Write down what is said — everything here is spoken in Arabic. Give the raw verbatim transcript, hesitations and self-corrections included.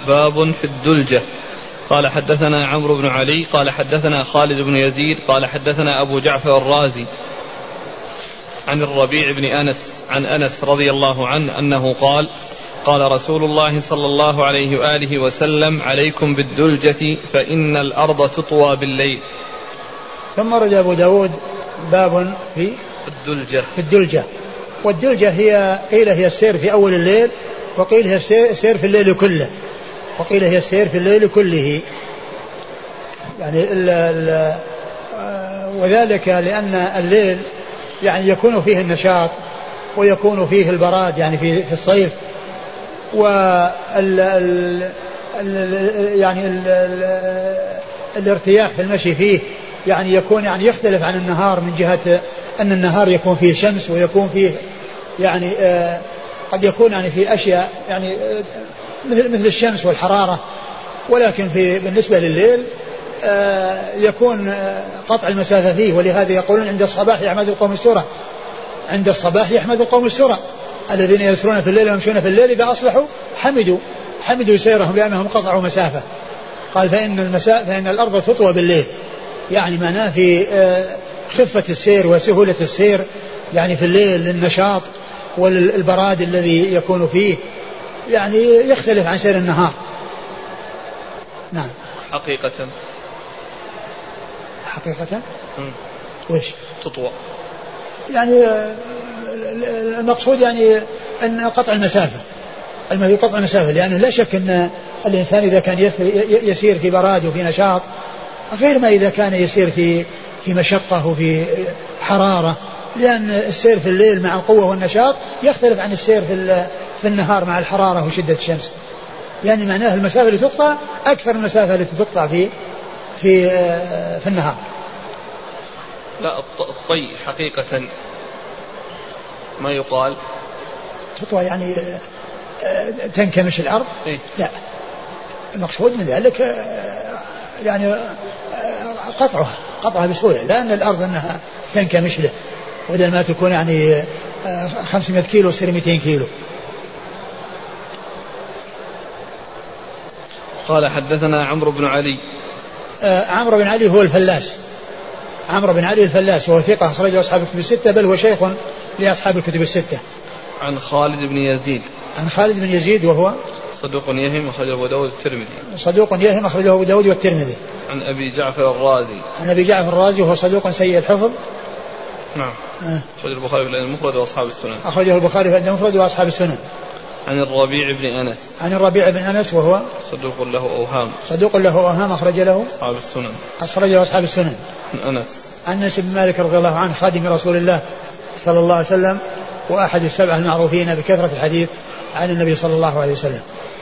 باب في الدلجة. قال حدثنا عمرو بن علي قال حدثنا خالد بن يزيد قال حدثنا أبو جعفر الرازي عن الربيع بن أنس عن أنس رضي الله عنه أنه قال قال رسول الله صلى الله عليه وآله وسلم عليكم بالدلجة فإن الأرض تطوى بالليل. ثم رجع أبو داود باب في الدلجة. في الدلجة. والدلجة هي قيل هي السير في أول الليل وقيل هي السير في الليل كله وقيل هي السير في الليل كله يعني ال ال وذلك لأن الليل يعني يكون فيه النشاط ويكون فيه البراد يعني في في الصيف وال ال يعني ال ال الارتياح في المشي فيه يعني يكون يعني يختلف عن النهار من جهة أن النهار يكون فيه شمس ويكون فيه يعني آه قد يكون يعني في أشياء يعني آه مثل مثل الشمس والحرارة ولكن في بالنسبة لليل آه يكون آه قطع المسافة فيه. ولهذا يقولون عند الصباح يحمد القوم السرى عند الصباح يحمد القوم السرى الذين يسرون في الليل ويمشون في الليل إذا أصلحوا حمدوا حمدوا سيرهم لأنهم قطعوا مسافة. قال فإن المساء فإن الأرض تطوى بالليل يعني معناه في آه خفة السير وسهولة السير يعني في الليل للنشاط والبراد الذي يكون فيه يعني يختلف عن سير النهار. نعم. حقيقة حقيقة مم. وش تطوى يعني المقصود يعني أن قطع المسافة المهم قطع المسافة لأنه لا شك أن الإنسان إذا كان يسير في براد وفي نشاط غير ما إذا كان يسير في في مشقة وفي حرارة لأن السير في الليل مع القوة والنشاط يختلف عن السير في في النهار مع الحرارة وشدة الشمس يعني معناه المسافة اللي تقطع أكثر المسافة التي تقطع في في في النهار. لا الطي حقيقة ما يقال تطوى يعني تنكمش الأرض إيه؟ لا المقصود من ذلك يعني قطعها قطعها بسهولة لأن الأرض أنها تنكمش له بدل ما تكون يعني خمسمائة كيلو تصير مئتين كيلو. قال حدثنا عمرو بن علي. آه عمرو بن علي هو الفلاس عمرو بن علي الفلاس وهو ثقة أخرجه أصحاب الكتب الستة بل هو شيخ لأصحاب الكتب الستة. عن خالد بن يزيد. عن خالد بن يزيد وهو صدوق يهم أخرجه أبو داود والترمذي. صدوق يهم أخرجه أبو داود والترمذي. عن أبي جعفر الرازي. عن أبي جعفر الرازي وهو صدوق سيء الحفظ. نعم. آه. أخرجه البخاري في الأدب المفرد وأصحاب السنن. أخرجه البخاري في الأدب المفرد وأصحاب السنن. عن الربيع بن أنس. عن الربيع بن أنس وهو صدوق له أوهام. صدوق له أوهام أخرج له أصحاب السنن. أخرجه أصحاب السنن. عن أنس. عن أنس بن مالك رضي الله عنه خادم رسول الله صلى الله عليه وسلم وأحد السبعة المعروفين بكثرة الحديث عن النبي صلى الله عليه وسلم.